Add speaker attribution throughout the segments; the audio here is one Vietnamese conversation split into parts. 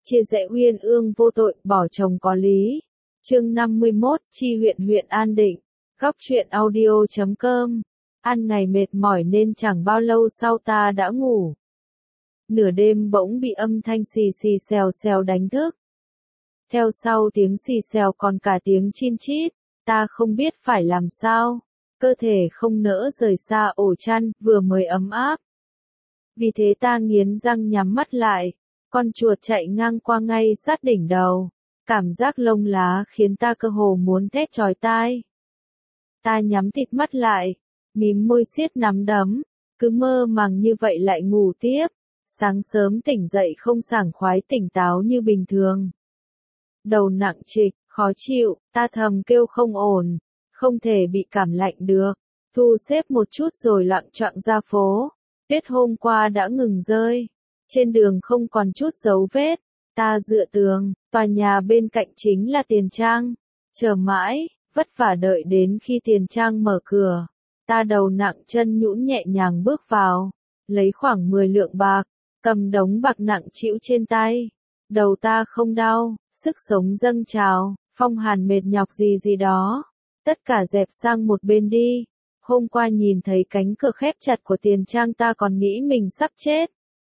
Speaker 1: Chia rẽ uyên ương vô tội, bỏ chồng có lý. Chương 51, chi huyện An Định. Góc truyện audio.com. Ăn ngày mệt mỏi nên chẳng bao lâu sau ta đã ngủ. Nửa đêm bỗng bị âm thanh xì xì xèo xèo đánh thức. Theo sau tiếng xì xèo còn cả tiếng chin chít, ta không biết phải làm sao. Cơ thể không nỡ rời xa ổ chăn, vừa mới ấm áp. Vì thế ta nghiến răng nhắm mắt lại. Con chuột chạy ngang qua ngay sát đỉnh đầu. Cảm giác lông lá khiến ta cơ hồ muốn thét chói tai. Ta nhắm thịt mắt lại, mím môi siết nắm đấm, cứ mơ màng như vậy lại ngủ tiếp. Sáng sớm tỉnh dậy không sảng khoái tỉnh táo như bình thường. Đầu nặng trịch, khó chịu, ta thầm kêu không ổn, không thể bị cảm lạnh được. Thu xếp một chút rồi loạng choạng ra phố. Tuyết hôm qua đã ngừng rơi. Trên đường không còn chút dấu vết. Ta dựa tường, tòa nhà bên cạnh chính là Tiền Trang. Chờ mãi, vất vả đợi đến khi Tiền Trang mở cửa. Ta đầu nặng chân nhũn nhẹ nhàng bước vào, lấy khoảng 10 lượng bạc, cầm đống bạc nặng trĩu trên tay. Đầu ta không đau, sức sống dâng trào, phong hàn mệt nhọc gì đó. Tất cả dẹp sang một bên đi. Hôm qua nhìn thấy cánh cửa khép chặt của Tiền Trang ta còn nghĩ mình sắp chết.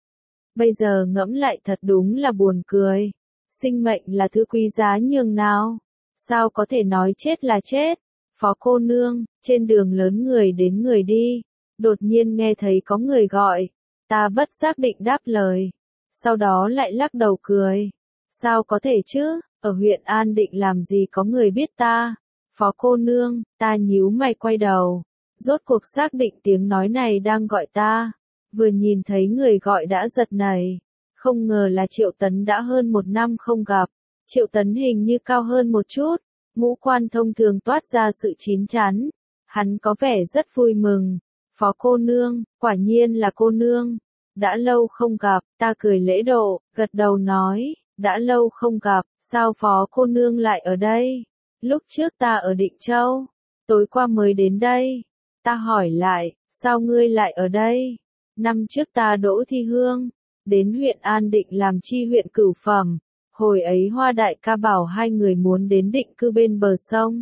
Speaker 1: Bây giờ ngẫm lại thật đúng là buồn cười. Sinh mệnh là thứ quý giá nhường nào. Sao có thể nói chết là chết? Phó cô nương, trên đường lớn người đến người đi. Đột nhiên nghe thấy có người gọi. Ta bất giác định đáp lời. Sau đó lại lắc đầu cười. Sao có thể chứ, ở huyện An Định làm gì có người biết ta. Phó cô nương, ta nhíu mày quay đầu. Rốt cuộc xác định tiếng nói này đang gọi ta. Vừa nhìn thấy người gọi đã giật nảy. Không ngờ là Triệu Tấn, đã hơn 1 năm không gặp. Triệu Tấn hình như cao hơn một chút. Ngũ quan thông thường toát ra sự chín chắn. Hắn có vẻ rất vui mừng. Phó cô nương, quả nhiên là cô nương. Đã lâu không gặp, ta cười lễ độ, gật đầu nói. Đã lâu không gặp, sao phó cô nương lại ở đây? Lúc trước ta ở Định Châu. Tối qua mới đến đây. Ta hỏi lại, sao ngươi lại ở đây? Năm trước ta đỗ thi hương, đến huyện An Định làm chi huyện cửu phẩm. Hồi ấy Hoa đại ca bảo hai người muốn đến định cư bên bờ sông.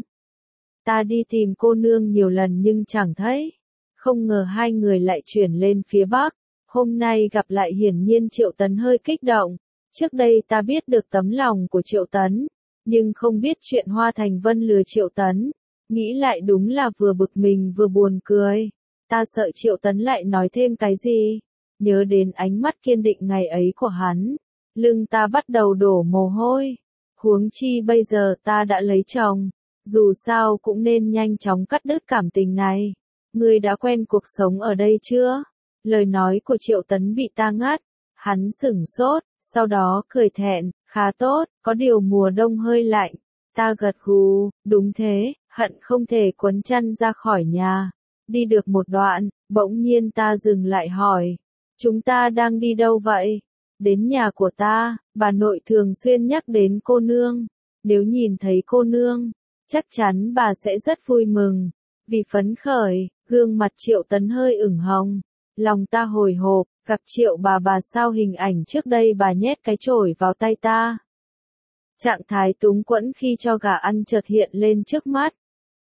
Speaker 1: Ta đi tìm cô nương nhiều lần nhưng chẳng thấy. Không ngờ hai người lại chuyển lên phía Bắc. Hôm nay gặp lại hiển nhiên Triệu Tấn hơi kích động. Trước đây ta biết được tấm lòng của Triệu Tấn, nhưng không biết chuyện Hoa Thành Vân lừa Triệu Tấn. Nghĩ lại đúng là vừa bực mình vừa buồn cười. Ta sợ Triệu Tấn lại nói thêm cái gì. Nhớ đến ánh mắt kiên định ngày ấy của hắn. Lưng ta bắt đầu đổ mồ hôi. Huống chi bây giờ ta đã lấy chồng. Dù sao cũng nên nhanh chóng cắt đứt cảm tình này. Ngươi đã quen cuộc sống ở đây chưa? Lời nói của Triệu Tấn bị ta ngắt. Hắn sửng sốt, sau đó cười thẹn, khá tốt, có điều mùa đông hơi lạnh. Ta gật gù, đúng thế, hận không thể quấn chăn ra khỏi nhà. Đi được một đoạn, bỗng nhiên ta dừng lại hỏi. Chúng ta đang đi đâu vậy? Đến nhà của ta, bà nội thường xuyên nhắc đến cô nương. Nếu nhìn thấy cô nương, chắc chắn bà sẽ rất vui mừng. Vì phấn khởi, gương mặt Triệu Tấn hơi ửng hồng. Lòng ta hồi hộp, gặp Triệu bà sao hình ảnh trước đây bà nhét cái chổi vào tay ta. Trạng thái túng quẫn khi cho gà ăn chợt hiện lên trước mắt.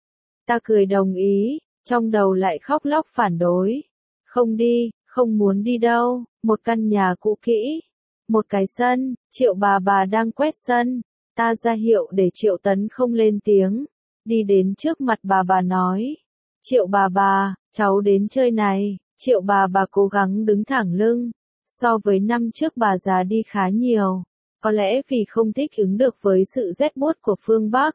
Speaker 1: Ta cười đồng ý, trong đầu lại khóc lóc phản đối. Không đi, không muốn đi đâu, một căn nhà cũ kỹ, một cái sân, Triệu bà đang quét sân. Ta ra hiệu để Triệu Tấn không lên tiếng, đi đến trước mặt bà nói. Triệu bà, cháu đến chơi này. Triệu bà cố gắng đứng thẳng lưng. So với năm trước bà già đi khá nhiều. Có lẽ vì không thích ứng được với sự rét buốt của phương Bắc.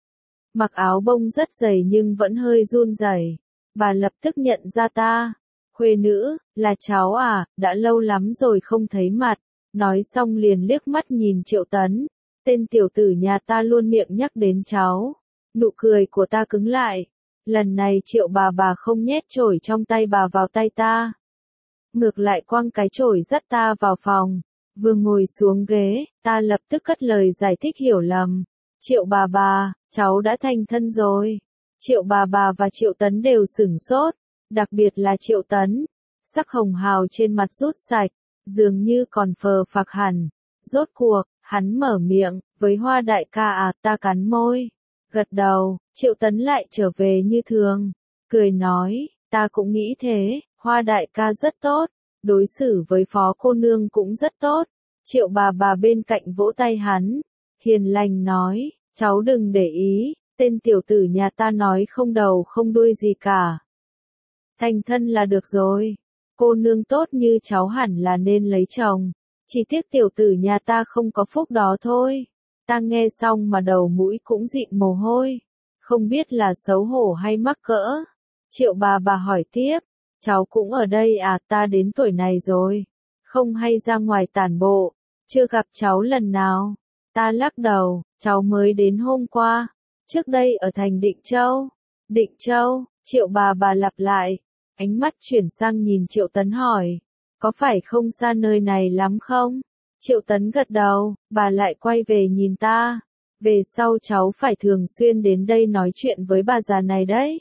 Speaker 1: Mặc áo bông rất dày nhưng vẫn hơi run rẩy. Bà lập tức nhận ra ta. Khuê nữ, là cháu à, đã lâu lắm rồi không thấy mặt. Nói xong liền liếc mắt nhìn Triệu Tấn. Tên tiểu tử nhà ta luôn miệng nhắc đến cháu. Nụ cười của ta cứng lại. Lần này Triệu bà không nhét chổi trong tay bà vào tay ta. Ngược lại quăng cái chổi dắt ta vào phòng. Vừa ngồi xuống ghế, ta lập tức cất lời giải thích hiểu lầm. Triệu bà, cháu đã thành thân rồi. Triệu bà và Triệu Tấn đều sửng sốt. Đặc biệt là Triệu Tấn. Sắc hồng hào trên mặt rút sạch. Dường như còn phờ phạc hẳn. Rốt cuộc, Hắn mở miệng, với Hoa đại ca à, ta cắn môi. Gật đầu, Triệu Tấn lại trở về như thường. Cười nói, ta cũng nghĩ thế, Hoa đại ca rất tốt, đối xử với phó cô nương cũng rất tốt. Triệu bà bên cạnh vỗ tay hắn, hiền lành nói, cháu đừng để ý, tên tiểu tử nhà ta nói không đầu không đuôi gì cả. Thành thân là được rồi, cô nương tốt như cháu hẳn là nên lấy chồng, chỉ tiếc tiểu tử nhà ta không có phúc đó thôi. Ta nghe xong mà đầu mũi cũng dịn mồ hôi, không biết là xấu hổ hay mắc cỡ. Triệu bà hỏi tiếp, cháu cũng ở đây à, ta đến tuổi này rồi, không hay ra ngoài tản bộ, chưa gặp cháu lần nào. Ta lắc đầu, cháu mới đến hôm qua, trước đây ở thành Định Châu. Định Châu, Triệu bà lặp lại, ánh mắt chuyển sang nhìn Triệu Tấn hỏi, có phải không xa nơi này lắm không? Triệu Tấn gật đầu, bà lại quay về nhìn ta, về sau cháu phải thường xuyên đến đây nói chuyện với bà già này đấy.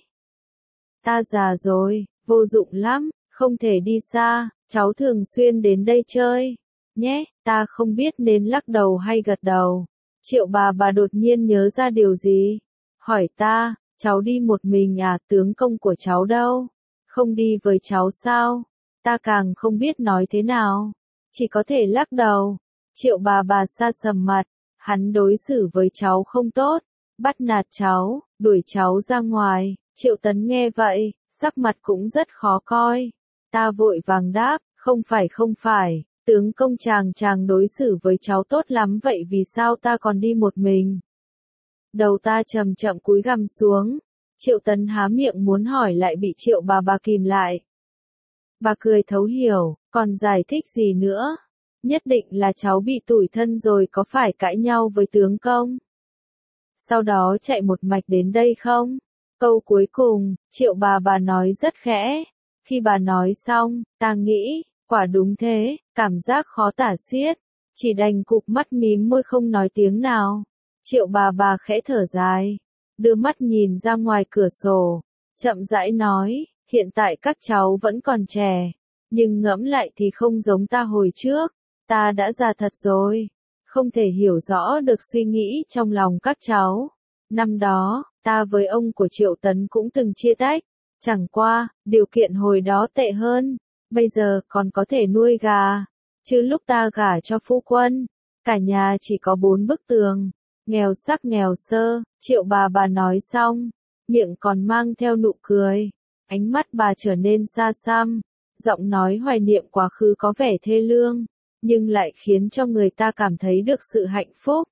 Speaker 1: Ta già rồi, vô dụng lắm, không thể đi xa, cháu thường xuyên đến đây chơi, nhé. Ta không biết nên lắc đầu hay gật đầu. Triệu bà đột nhiên nhớ ra điều gì, hỏi ta, cháu đi một mình à, tướng công của cháu đâu? Không đi với cháu sao? Ta càng không biết nói thế nào, chỉ có thể lắc đầu. Triệu bà sa sầm mặt, hắn đối xử với cháu không tốt, bắt nạt cháu, đuổi cháu ra ngoài. Triệu Tấn nghe vậy, sắc mặt cũng rất khó coi. Ta vội vàng đáp, không phải, tướng công chàng đối xử với cháu tốt lắm vậy vì sao ta còn đi một mình? Đầu ta chậm chậm cúi gằm xuống. Triệu Tấn há miệng muốn hỏi lại bị Triệu bà kìm lại. Bà cười thấu hiểu, còn giải thích gì nữa? Nhất định là cháu bị tủi thân rồi có phải cãi nhau với tướng công? Sau đó chạy một mạch đến đây không? Câu cuối cùng, Triệu bà nói rất khẽ. Khi bà nói xong, ta nghĩ, quả đúng thế, cảm giác khó tả xiết. Chỉ đành cụp mắt mím môi không nói tiếng nào. Triệu bà khẽ thở dài, đưa mắt nhìn ra ngoài cửa sổ, chậm rãi nói, hiện tại các cháu vẫn còn trẻ, nhưng ngẫm lại thì không giống ta hồi trước, ta đã già thật rồi, không thể hiểu rõ được suy nghĩ trong lòng các cháu. Năm đó, ta với ông của Triệu Tấn cũng từng chia tách, chẳng qua, điều kiện hồi đó tệ hơn, bây giờ còn có thể nuôi gà, chứ lúc ta gả cho phu quân, cả nhà chỉ có 4 bức tường. Nghèo sắc nghèo sơ, Triệu bà nói xong, miệng còn mang theo nụ cười, ánh mắt bà trở nên xa xăm, giọng nói hoài niệm quá khứ có vẻ thê lương, nhưng lại khiến cho người ta cảm thấy được sự hạnh phúc.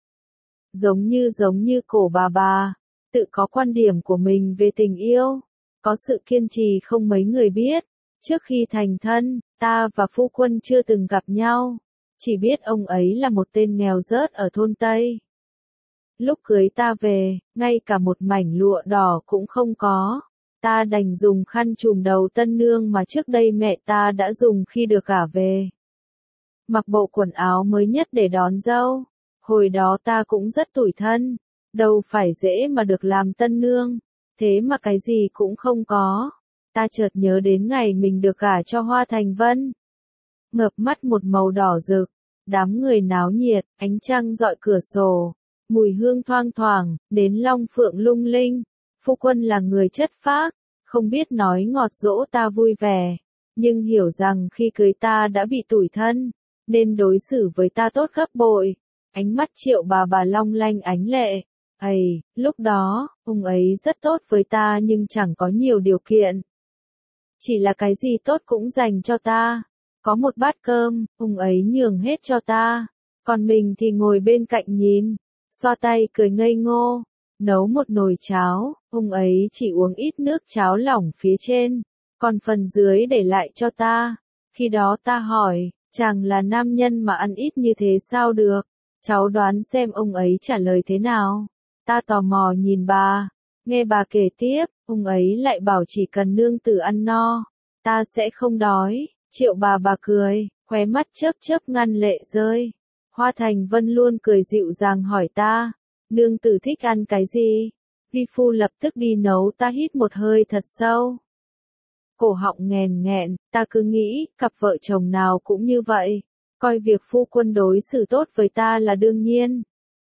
Speaker 1: Giống như cổ bà, tự có quan điểm của mình về tình yêu, có sự kiên trì không mấy người biết. Trước khi thành thân, ta và phu quân chưa từng gặp nhau, chỉ biết ông ấy là một tên nghèo rớt ở thôn Tây. Lúc cưới ta về, ngay cả một mảnh lụa đỏ cũng không có. Ta đành dùng khăn trùm đầu tân nương mà trước đây mẹ ta đã dùng khi được gả về. Mặc bộ quần áo mới nhất để đón dâu. Hồi đó ta cũng rất tủi thân, đâu phải dễ mà được làm tân nương, thế mà cái gì cũng không có. Ta chợt nhớ đến ngày mình được gả cho Hoa Thành Vân. Ngợp mắt một màu đỏ rực, đám người náo nhiệt, ánh trăng rọi cửa sổ. Mùi hương thoang thoảng, đến long phượng lung linh. Phu quân là người chất phác, không biết nói ngọt dỗ ta vui vẻ, nhưng hiểu rằng khi cưới ta đã bị tủi thân, nên đối xử với ta tốt gấp bội. Ánh mắt Triệu bà long lanh ánh lệ. Lúc đó, ông ấy rất tốt với ta nhưng chẳng có nhiều điều kiện. Chỉ là cái gì tốt cũng dành cho ta. Có một bát cơm, ông ấy nhường hết cho ta, còn mình thì ngồi bên cạnh nhìn, xoa tay cười ngây ngô. Nấu một nồi cháo, ông ấy chỉ uống ít nước cháo lỏng phía trên, còn phần dưới để lại cho ta. Khi đó ta hỏi, chàng là nam nhân mà ăn ít như thế sao được? Cháu đoán xem ông ấy trả lời thế nào? Ta tò mò nhìn bà, nghe bà kể tiếp, ông ấy lại bảo chỉ cần nương tử ăn no, ta sẽ không đói. Triệu bà cười, khóe mắt chớp ngăn lệ rơi. Hoa Thành Vân luôn cười dịu dàng hỏi ta, nương tử thích ăn cái gì? Vi phu lập tức đi nấu. Ta hít một hơi thật sâu. Cổ họng nghẹn, ta cứ nghĩ, cặp vợ chồng nào cũng như vậy. coi việc phu quân đối xử tốt với ta là đương nhiên.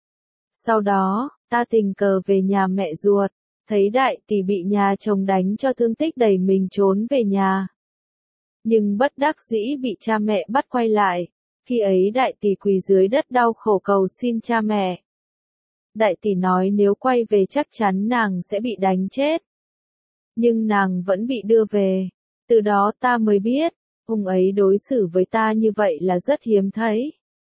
Speaker 1: Sau đó, ta tình cờ về nhà mẹ ruột, thấy đại tỷ bị nhà chồng đánh cho thương tích đẩy mình trốn về nhà. Nhưng bất đắc dĩ bị cha mẹ bắt quay lại, khi ấy đại tỷ quỳ dưới đất đau khổ cầu xin cha mẹ. Đại tỷ nói nếu quay về chắc chắn nàng sẽ bị đánh chết. Nhưng nàng vẫn bị đưa về, từ đó ta mới biết, ông ấy đối xử với ta như vậy là rất hiếm thấy.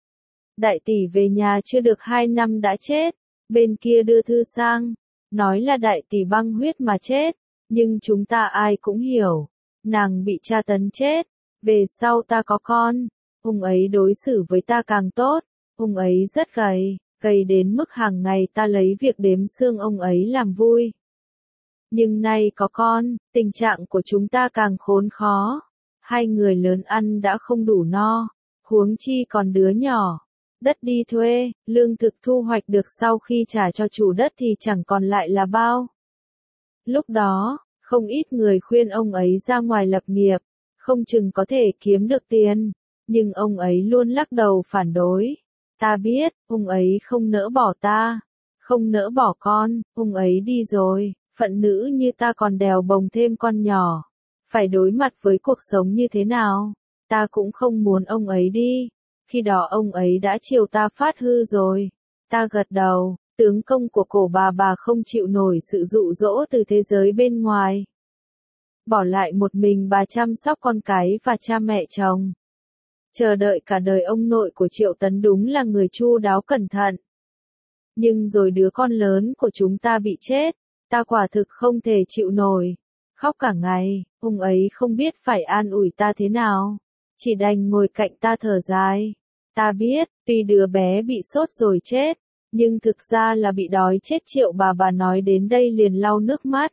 Speaker 1: Đại tỷ về nhà chưa được 2 năm đã chết, bên kia đưa thư sang, nói là đại tỷ băng huyết mà chết, nhưng chúng ta ai cũng hiểu, nàng bị tra tấn chết, về sau ta có con, ông ấy đối xử với ta càng tốt, ông ấy rất gầy, gầy đến mức hàng ngày ta lấy việc đếm xương ông ấy làm vui. Nhưng nay có con, tình trạng của chúng ta càng khốn khó, 2 người lớn ăn đã không đủ no, huống chi còn đứa nhỏ. Đất đi thuê, lương thực thu hoạch được sau khi trả cho chủ đất thì chẳng còn lại là bao. Lúc đó, không ít người khuyên ông ấy ra ngoài lập nghiệp, không chừng có thể kiếm được tiền, nhưng ông ấy luôn lắc đầu phản đối. Ta biết, ông ấy không nỡ bỏ ta, không nỡ bỏ con, ông ấy đi rồi, phận nữ như ta còn đèo bồng thêm con nhỏ, phải đối mặt với cuộc sống như thế nào, ta cũng không muốn ông ấy đi. Khi đó ông ấy đã chiều ta phát hư rồi. Ta gật đầu, tướng công của cổ bà không chịu nổi sự dụ dỗ từ thế giới bên ngoài. Bỏ lại một mình bà chăm sóc con cái và cha mẹ chồng. Chờ đợi cả đời ông nội của Triệu Tấn đúng là người chu đáo cẩn thận. Nhưng rồi đứa con lớn của chúng ta bị chết, ta quả thực không thể chịu nổi. Khóc cả ngày, ông ấy không biết phải an ủi ta thế nào. Chỉ đành ngồi cạnh ta thở dài. Ta biết, tuy đứa bé bị sốt rồi chết, nhưng thực ra là bị đói chết. Triệu bà nói đến đây liền lau nước mắt.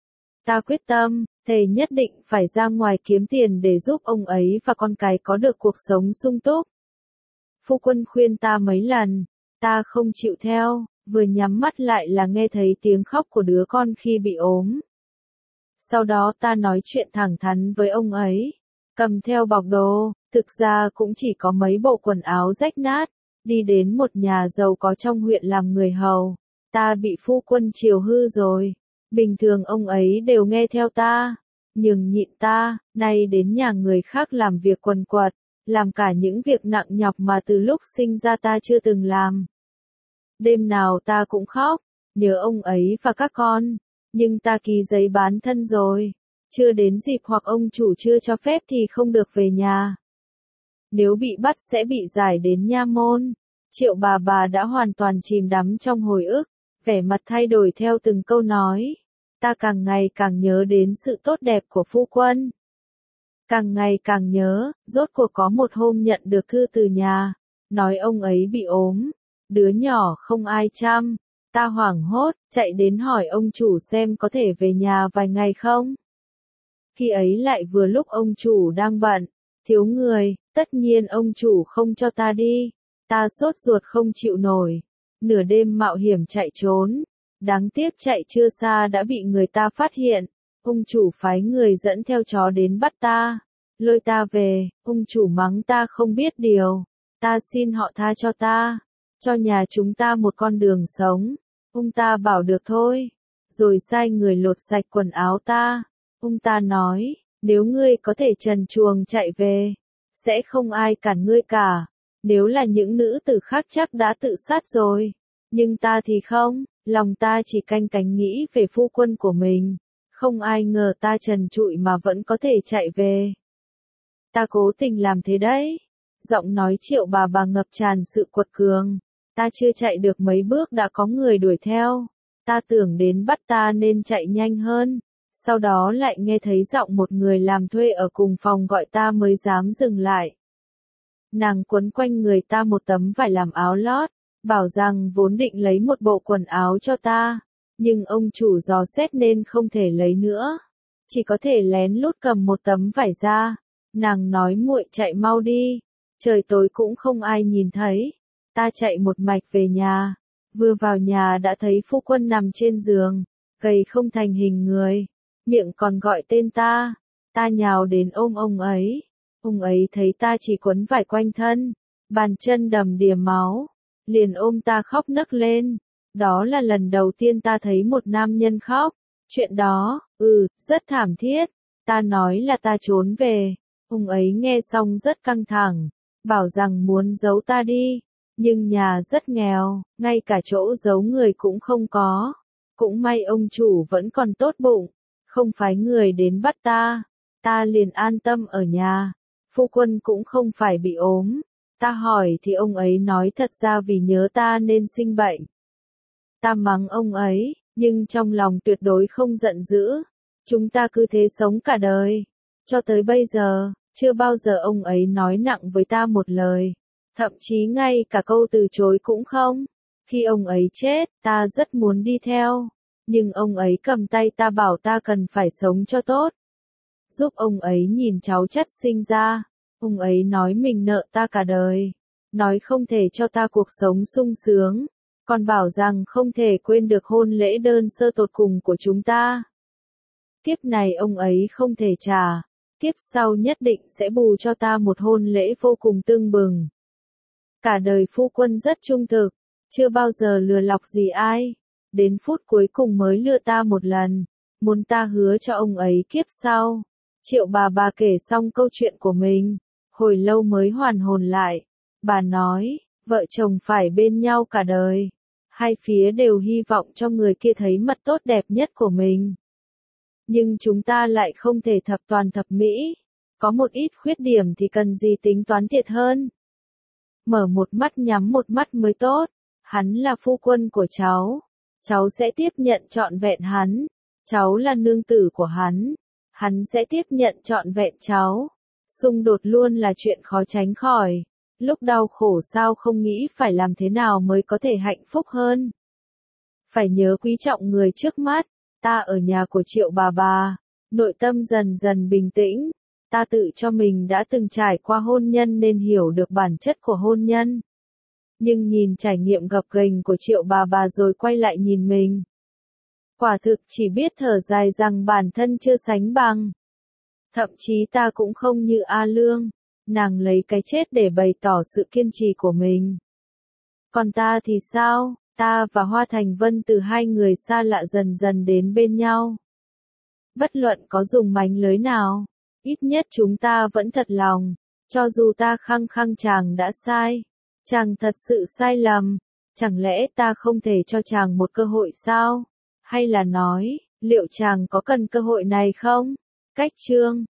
Speaker 1: Ta quyết tâm, thề nhất định phải ra ngoài kiếm tiền để giúp ông ấy và con cái có được cuộc sống sung túc. Phu quân khuyên ta mấy lần, ta không chịu theo, vừa nhắm mắt lại là nghe thấy tiếng khóc của đứa con khi bị ốm. Sau đó ta nói chuyện thẳng thắn với ông ấy, cầm theo bọc đồ, thực ra cũng chỉ có mấy bộ quần áo rách nát, đi đến một nhà giàu có trong huyện làm người hầu. Ta bị phu quân chiều hư rồi, bình thường ông ấy đều nghe theo ta, nhường nhịn ta, nay đến nhà người khác làm việc quần quật, làm cả những việc nặng nhọc mà từ lúc sinh ra ta chưa từng làm. Đêm nào ta cũng khóc, nhớ ông ấy và các con, nhưng ta ký giấy bán thân rồi, chưa đến dịp hoặc ông chủ chưa cho phép thì không được về nhà. Nếu bị bắt sẽ bị giải đến nha môn. Triệu bà đã hoàn toàn chìm đắm trong hồi ức, vẻ mặt thay đổi theo từng câu nói. Ta càng ngày càng nhớ đến sự tốt đẹp của phu quân. Càng ngày càng nhớ, rốt cuộc có một hôm nhận được thư từ nhà, nói ông ấy bị ốm, đứa nhỏ không ai chăm. Ta hoảng hốt, chạy đến hỏi ông chủ xem có thể về nhà vài ngày không. Khi ấy lại vừa lúc ông chủ đang bận, thiếu người, tất nhiên ông chủ không cho ta đi. Ta sốt ruột không chịu nổi, nửa đêm mạo hiểm chạy trốn. Đáng tiếc chạy chưa xa đã bị người ta phát hiện. Ông chủ phái người dẫn theo chó đến bắt ta, lôi ta về. Ông chủ mắng ta không biết điều. Ta xin họ tha cho ta, cho nhà chúng ta một con đường sống. Ông ta bảo được thôi, rồi sai người lột sạch quần áo ta. Ông ta nói, nếu ngươi có thể trần truồng chạy về, sẽ không ai cản ngươi cả. Nếu là những nữ tử khác chắc đã tự sát rồi, nhưng ta thì không, lòng ta chỉ canh cánh nghĩ về phu quân của mình. Không ai ngờ ta trần trụi mà vẫn có thể chạy về. Ta cố tình làm thế đấy. Giọng nói Triệu bà ngập tràn sự quật cường. Ta chưa chạy được mấy bước đã có người đuổi theo. Ta tưởng đến bắt ta nên chạy nhanh hơn. Sau đó lại nghe thấy giọng một người làm thuê ở cùng phòng gọi ta mới dám dừng lại. Nàng quấn quanh người ta một tấm vải làm áo lót, bảo rằng vốn định lấy một bộ quần áo cho ta, nhưng ông chủ dò xét nên không thể lấy nữa, chỉ có thể lén lút cầm một tấm vải ra. Nàng nói muội chạy mau đi, trời tối cũng không ai nhìn thấy. Ta chạy một mạch về nhà, vừa vào nhà đã thấy phu quân nằm trên giường, gầy không thành hình người, miệng còn gọi tên ta. Ta nhào đến ôm ông ấy, Ông ấy thấy ta chỉ quấn vải quanh thân, bàn chân đầm đìa máu, liền ôm ta khóc nấc lên. Đó là lần đầu tiên ta thấy một nam nhân khóc. Chuyện đó, rất thảm thiết. Ta nói là ta trốn về. Ông ấy nghe xong rất căng thẳng, bảo rằng muốn giấu ta đi. Nhưng nhà rất nghèo, ngay cả chỗ giấu người cũng không có. Cũng may ông chủ vẫn còn tốt bụng, không phái người đến bắt ta. Ta liền an tâm ở nhà. Phu quân cũng không phải bị ốm. Ta hỏi thì ông ấy nói thật ra vì nhớ ta nên sinh bệnh. Ta mắng ông ấy, nhưng trong lòng tuyệt đối không giận dữ. Chúng ta cứ thế sống cả đời. Cho tới bây giờ, chưa bao giờ ông ấy nói nặng với ta một lời. Thậm chí ngay cả câu từ chối cũng không. Khi ông ấy chết, ta rất muốn đi theo. Nhưng ông ấy cầm tay ta bảo ta cần phải sống cho tốt. Giúp ông ấy nhìn cháu chất sinh ra. Ông ấy nói mình nợ ta cả đời. Nói không thể cho ta cuộc sống sung sướng. Còn bảo rằng không thể quên được hôn lễ đơn sơ tột cùng của chúng ta. Kiếp này ông ấy không thể trả. Kiếp sau nhất định sẽ bù cho ta một hôn lễ vô cùng tưng bừng. Cả đời phu quân rất trung thực, chưa bao giờ lừa lọc gì ai. Đến phút cuối cùng mới lừa ta một lần, muốn ta hứa cho ông ấy kiếp sau. Triệu bà kể xong câu chuyện của mình, hồi lâu mới hoàn hồn lại. Bà nói, vợ chồng phải bên nhau cả đời. Hai phía đều hy vọng cho người kia thấy mặt tốt đẹp nhất của mình. Nhưng chúng ta lại không thể thập toàn thập mỹ. Có một ít khuyết điểm thì cần gì tính toán thiệt hơn. Mở một mắt nhắm một mắt mới tốt. Hắn là phu quân của cháu. Cháu sẽ tiếp nhận trọn vẹn hắn. Cháu là nương tử của hắn. Hắn sẽ tiếp nhận trọn vẹn cháu. Xung đột luôn là chuyện khó tránh khỏi. Lúc đau khổ sao không nghĩ phải làm thế nào mới có thể hạnh phúc hơn. Phải nhớ quý trọng người trước mắt. Ta ở nhà của Triệu bà, nội tâm dần dần bình tĩnh. Ta tự cho mình đã từng trải qua hôn nhân nên hiểu được bản chất của hôn nhân. Nhưng nhìn trải nghiệm gập ghềnh của Triệu bà rồi quay lại nhìn mình. Quả thực chỉ biết thở dài rằng bản thân chưa sánh bằng. Thậm chí ta cũng không như A Lương, nàng lấy cái chết để bày tỏ sự kiên trì của mình. Còn ta thì sao? Ta và Hoa Thành Vân từ hai người xa lạ dần dần đến bên nhau. Bất luận có dùng mánh lưới nào, ít nhất chúng ta vẫn thật lòng, cho dù ta khăng khăng chàng đã sai. Chàng thật sự sai lầm, chẳng lẽ ta không thể cho chàng một cơ hội sao? Hay là nói, liệu chàng có cần cơ hội này không? Cách chương